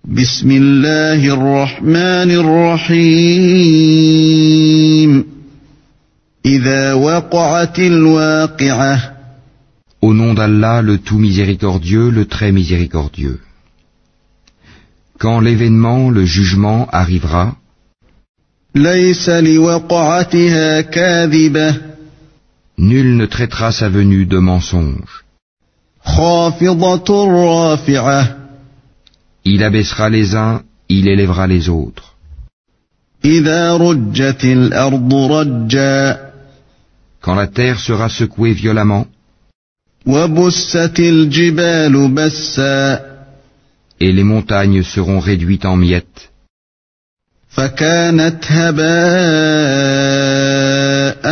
بسم الله الرحمن الرحيم إذا وقعت الواقعة Au nom d'Allah, le tout miséricordieux, le très miséricordieux. Quand l'événement, le jugement, arrivera, ليس لوقعتها كاذبة nul ne traitera sa venue de mensonge. خافضة رافعة Il abaissera les uns, il élèvera les autres. إذا رجت الأرض رجا Quand la terre sera secouée violemment, وبست الجبال بسا et les montagnes seront réduites en miettes, فكانت هباء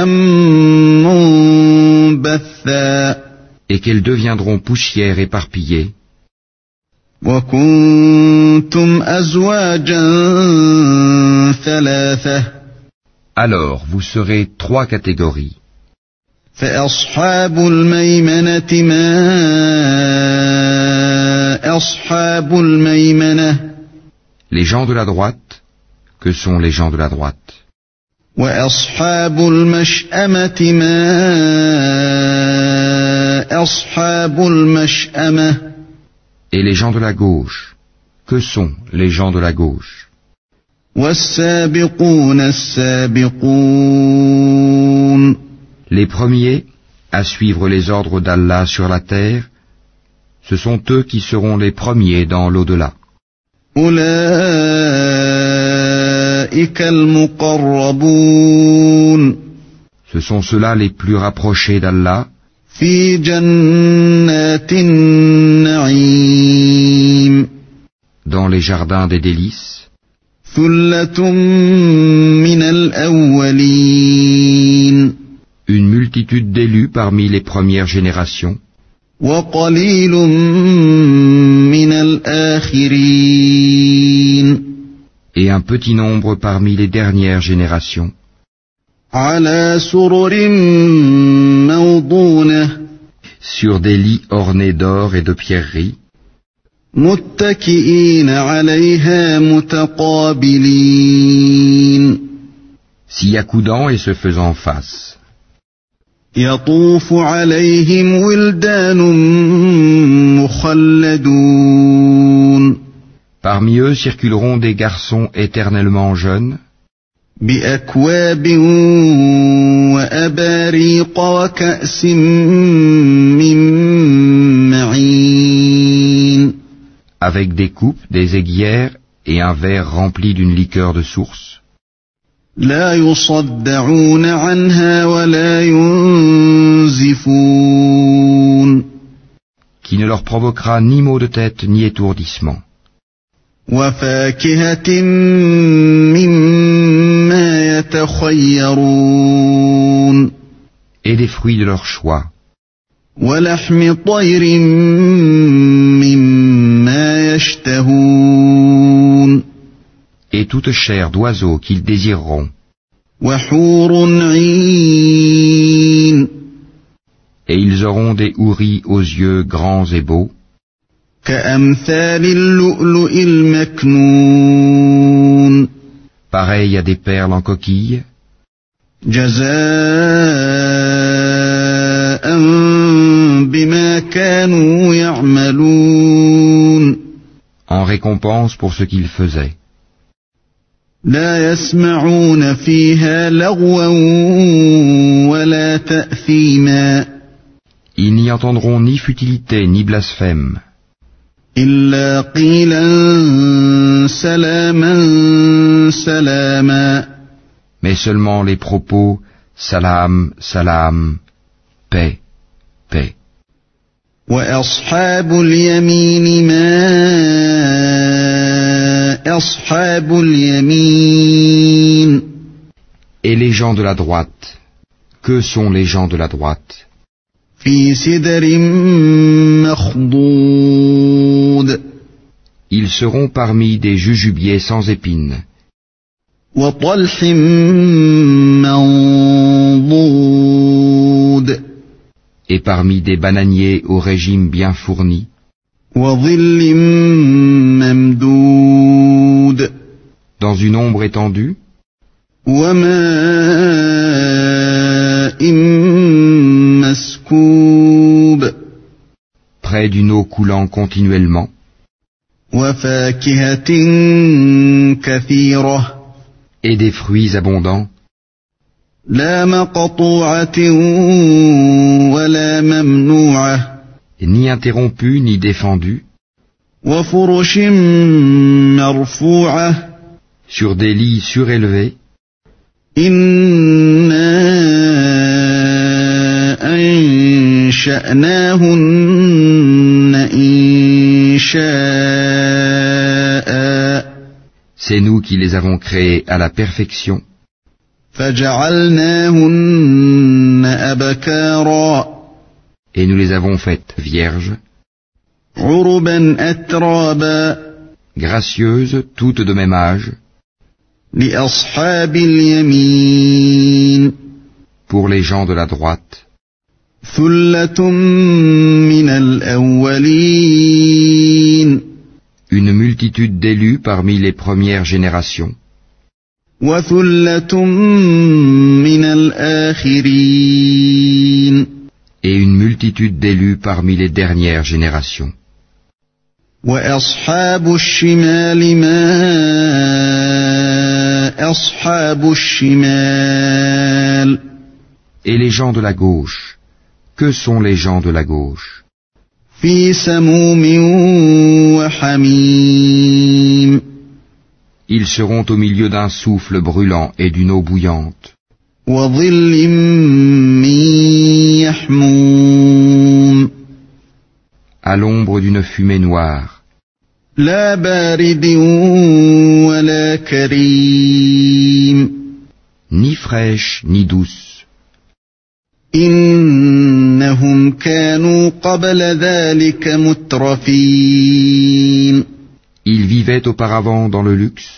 منبثا et qu'elles deviendront poussière éparpillée, وكنتم أزواجا ثلاثة alors vous serez trois catégories. فأصحاب الميمنة ما أصحاب الميمنة Les gens de la droite, que sont les gens de la droite? وأصحاب المشأمة ما أصحاب المشأمة Et les gens de la gauche, que sont les gens de la gauche? والسابقون السابقون Les premiers à suivre les ordres d'Allah sur la terre, ce sont eux qui seront les premiers dans l'au-delà. أولئك المقربون Ce sont ceux-là les plus rapprochés d'Allah في جنات النعيم dans les jardins des délices, ثلة من الأولين une multitude d'élus parmi les premières générations, وقليل من الآخرين et un petit nombre parmi les dernières générations, على سرر موضونة sur des lits ornés d'or et de pierreries, متكئين عليها متقابلين s'y accoudant et se faisant face. يطوف عليهم ولدان مخلدون Parmi eux circuleront des garçons éternellement jeunes, بأكواب وأباريق وكأس من معين avec des coupes, des aiguières et un verre rempli d'une liqueur de source. لا يصدعون عنها ولا ينزفون Qui ne leur provoquera ni maux de tête ni étourdissement, وفاكهة مما يتخيرون et des fruits de leur choix, ولحم طير مما يشتهون et toute chair d'oiseau qu'ils désireront, وحور عين et ils auront des houris aux yeux grands et beaux, كأمثال اللؤلؤ المكنون pareils à des perles en coquille, جزاء بما كانوا يعملون en récompense pour ce qu'ils faisaient. لا يسمعون فيها لغوا ولا تأثيما Ils n'y entendront ni futilité ni blasphème, إلا قيلا سلاما سلاما mais seulement les propos salam, salam, paix, paix. وأصحاب اليمين ما أصحاب اليمين Et les gens de la droite, que sont les gens de la droite? في سدر مخضود Ils seront parmi des jujubiers sans épines, وطلح منضود et parmi des bananiers au régime bien fourni, وظل ممدود une ombre étendue, وماء مسكوب près d'une eau coulant continuellement, وفاكهة كثيرة et des fruits abondants, لا مقطوعة ولا ممنوعة ni interrompus ni défendus, وفرش مرفوعة sur des lits surélevés. إنا أنشأناهن إنشاء C'est nous qui les avons créés à la perfection, فجعلناهن أبكارا et nous les avons faites vierges, عربا أترابا gracieuses, toutes de même âge, لأصحاب اليمين pour les gens de la droite, ثلة من الأولين une multitude d'élus parmi les premières générations, وثلة من الآخرين et une multitude d'élus parmi les dernières générations. وأصحاب الشمال ما أصحاب الشمال Et les gens de la gauche, que sont les gens de la gauche? في سموم وحميم Ils seront au milieu d'un souffle brûlant et d'une eau bouillante, وظل من يحموم à l'ombre d'une fumée noire, لا بارد ولا كريم ni fraîche ni douce. إنهم كانوا قبل ذلك مترفين Ils vivaient auparavant dans le luxe,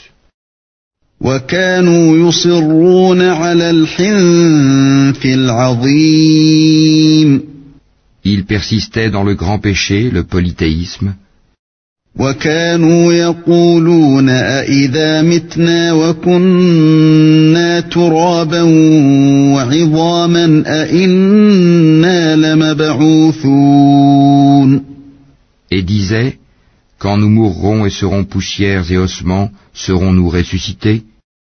وكانوا يصرون على الحنث العظيم ils persistaient dans le grand péché, le polythéisme, وكانوا يقولون أإذا متنا وكنا ترابا وعظاما أإنا لمبعوثون et disaient, quand nous mourrons et serons poussières et ossements, serons-nous ressuscités?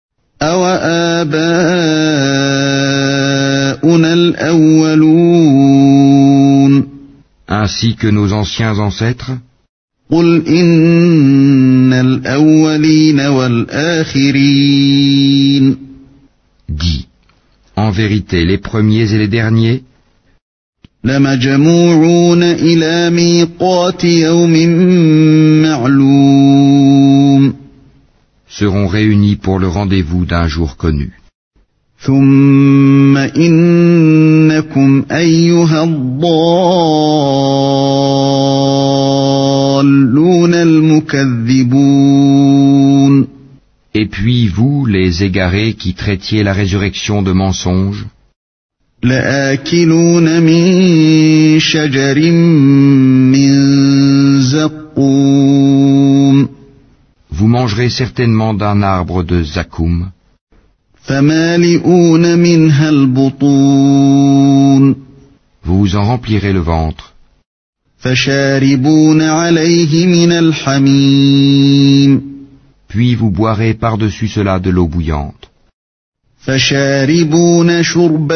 أوآباؤنا الأولون Ainsi que nos anciens ancêtres? قل إن الأولين والآخرين Dis, en vérité, les premiers et les derniers لمجموعون إلى ميقات يوم معلوم seront réunis pour le rendez-vous d'un jour connu. ثم إنكم أيها الضالون المكذبون Et puis vous, les égarés qui traitiez la résurrection de mensonge, لآكلون من شجر من زقوم vous mangerez certainement d'un arbre de zakoum, فمالئون منها البطون vous vous en remplirez le ventre, فشاربون عليه من الحميم puis vous boirez par-dessus cela de l'eau bouillante, فشاربون شرب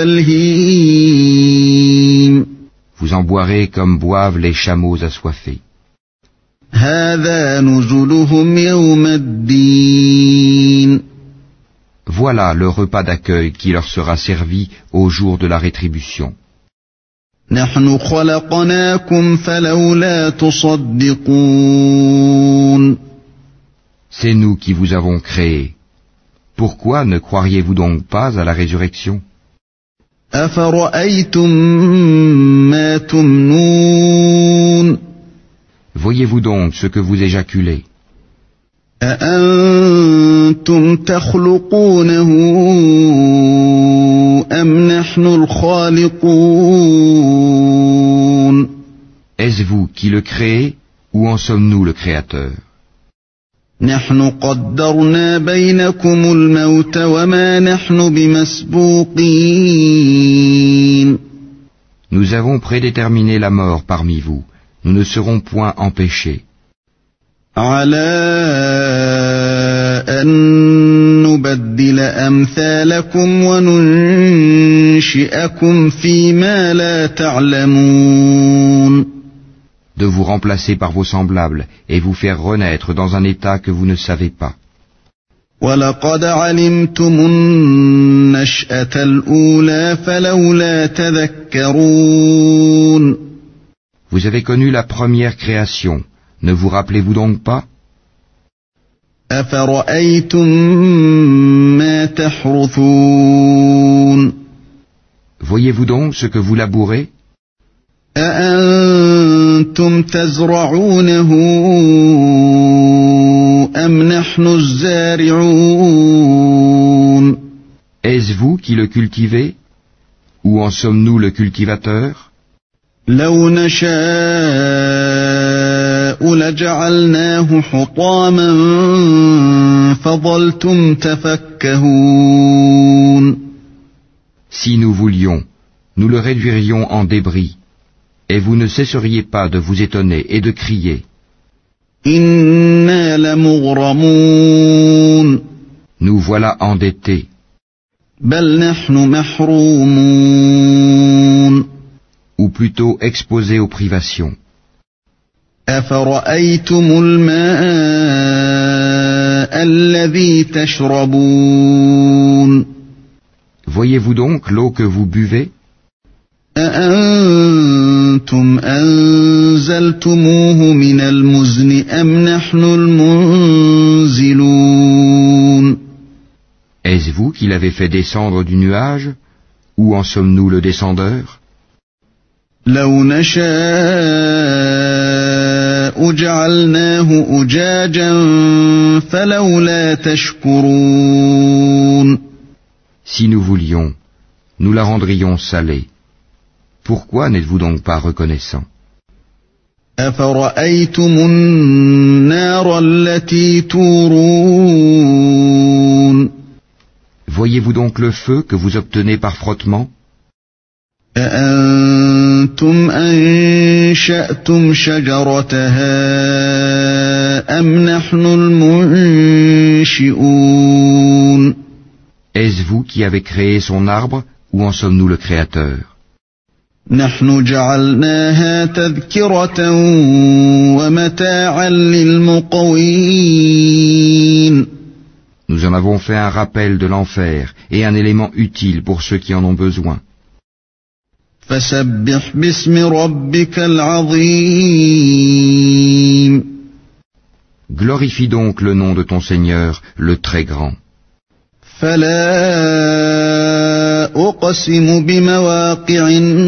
الهيم vous en boirez comme boivent les chameaux assoiffés. هذا نزلهم يوم الدين Voilà le repas d'accueil qui leur sera servi au jour de la rétribution. نحن خلقناكم فلولا تصدقون C'est nous qui vous avons créés. Pourquoi ne croiriez-vous donc pas à la résurrection? أفرأيتم ما تمنون Voyez-vous donc ce que vous éjaculez? أأنتم تخلقونه أم نحن الخالقون Est-ce vous qui le créez ou en sommes-nous le Créateur? نحن قدرنا بينكم الموت وما نحن بمسبوقين. Nous avons prédéterminé la mort parmi vous. Nous ne serons point empêchés. على أن نبدل أمثالكم وننشئكم فيما لا تعلمون. De vous remplacer par vos semblables et vous faire renaître dans un état que vous ne savez pas. وَلَقَدْ عَلِمْتُمُ النَّشْأَةَ الْأُولَى فَلَوْلَا تَذَكَّرُونَ. Vous avez connu la première création, ne vous rappelez-vous donc pas? أَفَرَأَيْتُم مَّا تَحْرُثُونَ. Voyez-vous donc ce que vous labourez? أَأَنتُمْ تَزْرَعُونَهُ أَمْ نَحْنُ الزَّارِعُونَ. Est-ce vous qui le cultivez? Ou en sommes-nous le cultivateur? لَوْ نَشَاءُ لَجَعَلْنَاهُ حُطَامًا فَظَلْتُمْ تَفَكَّهُونَ. Si nous voulions, nous le réduirions en débris, et vous ne cesseriez pas de vous étonner et de crier. إِنَّا لَمُغْرَمُونَ. Nous voilà endettés. بَلْ نَحْنُ مَحْرُومُونَ. Ou plutôt exposés aux privations. أَفَرَأَيْتُمُ الْمَاءَ الَّذِي تَشْرَبُونَ. Voyez-vous donc l'eau que vous buvez? أَأَنتُمْ أَنزَلْتُمُوهُ مِنَ الْمُزْنِ أَمْ نَحْنُ الْمُنزِلُونَ. Est-ce vous qui l'avez fait descendre du nuage? Ou en sommes-nous le descendeur? لَوْ نَشَاءُ جَعَلْنَاهُ أُجَاجًا فَلَوْلَا تَشْكُرُونَ. Si nous voulions, nous la rendrions salée. Pourquoi n'êtes-vous donc pas reconnaissant? أَفَرَأَيْتُمُ النَّارَ الَّتِي تُورُونَ. Voyez-vous donc le feu que vous obtenez par frottement? أَأَنتُمْ أَنشَأْتُمْ شَجَرَتَهَا أَمْ نَحْنُ الْمُنشِئُونَ. Est-ce vous qui avez créé son arbre, ou en sommes-nous le créateur? نحن جعلناها تذكرة ومتاعا للمقوين. Nous en avons fait un rappel de l'enfer et un élément utile pour ceux qui en ont besoin. فسبح باسم ربك العظيم. Glorifie donc le nom de ton Seigneur, le très grand. فلا أقسم بمواقع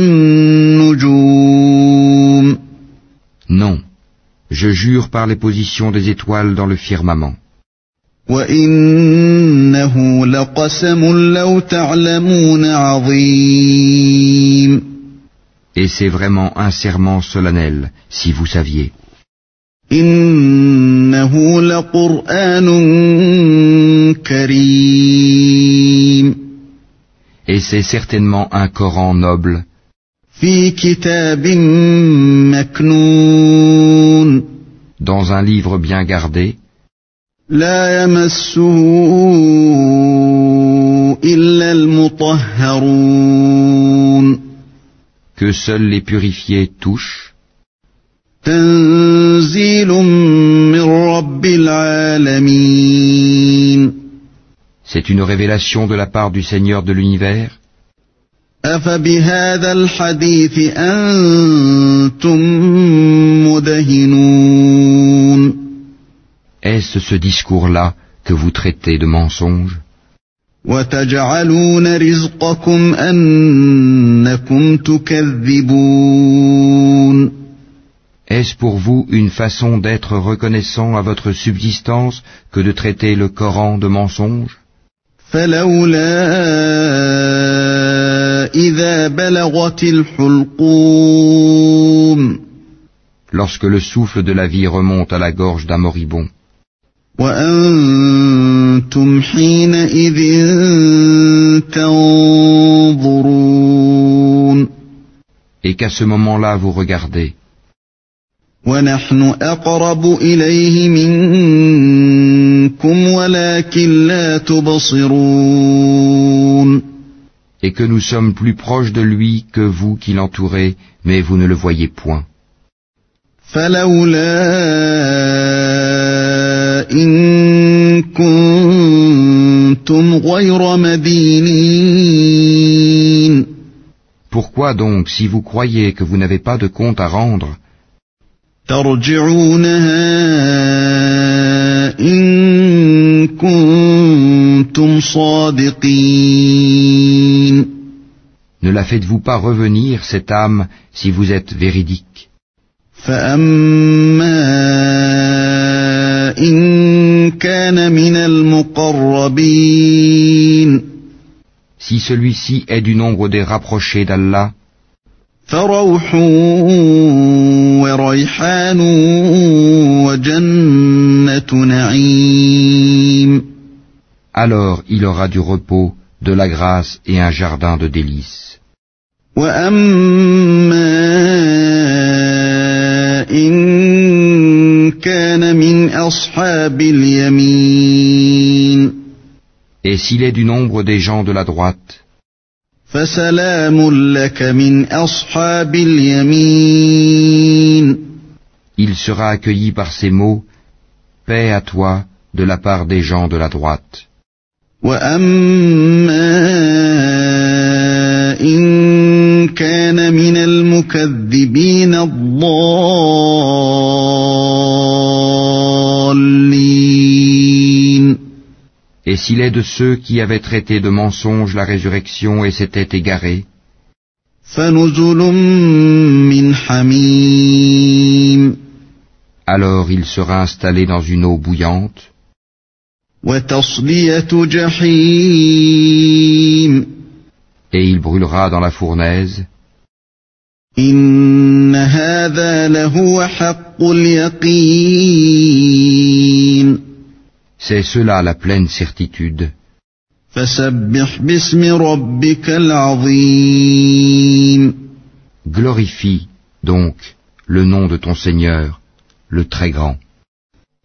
النجوم. Non, je jure par les positions des étoiles dans le firmament. وإنه لقسم لو تعلمون عظيم. Et c'est vraiment un serment solennel, si vous saviez. إنه لقرآن كريم. Et c'est certainement un Coran noble, في كتاب مكنون. dans un livre bien gardé, لا يمسه إلا المطهرون. que seuls les purifiés touchent. تنزيل من رب العالمين. C'est une révélation de la part du Seigneur de l'univers. أفبهذا الحديث أنتم مدهنون. Est-ce ce discours-là que vous traitez de mensonge? وتجعلون رزقكم أنكم تكذبون. Est-ce pour vous une façon d'être reconnaissant à votre subsistance que de traiter le Coran de mensonge? فلولا إذا بلغت الحلقوم. Lorsque le souffle de la vie remonte à la gorge d'un moribond, وأنتم حينئذ تنظرون Et qu'à ce moment-là vous regardez. ونحن أقرب إليه منكم ولكن لا تبصرون Et que nous sommes plus proches de lui que vous qui l'entourez, mais vous ne le voyez point. فلولا إن كنتم غير مدينين Pourquoi donc, si vous croyez que vous n'avez pas de compte à rendre, ترجعونها إن كنتم صادقين ne la faites-vous pas revenir, cette âme, si vous êtes véridique? فأما إن كان من المقربين Si celui-ci est du nombre des rapprochés d'Allah, فروح وريحان وجنة نعيم alors il aura du repos, de la grâce et un jardin de délices. وأما إن كان من أصحاب اليمين Et s'il est du nombre des gens de la droite, فسلام لك من أصحاب اليمين il sera accueilli par ces mots, paix à toi de la part des gens de la droite. وأما إن كان من المكذبين الضالين Et s'il est de ceux qui avaient traité de mensonge la résurrection et s'étaient égarés, فنزل من حميم alors il sera installé dans une eau bouillante, وتصلية جحيم et il brûlera dans la fournaise. إن هذا لهو حق اليقين C'est cela la pleine certitude. فسبح باسم ربك العظيم Glorifie, donc, le nom de ton Seigneur, le Très Grand.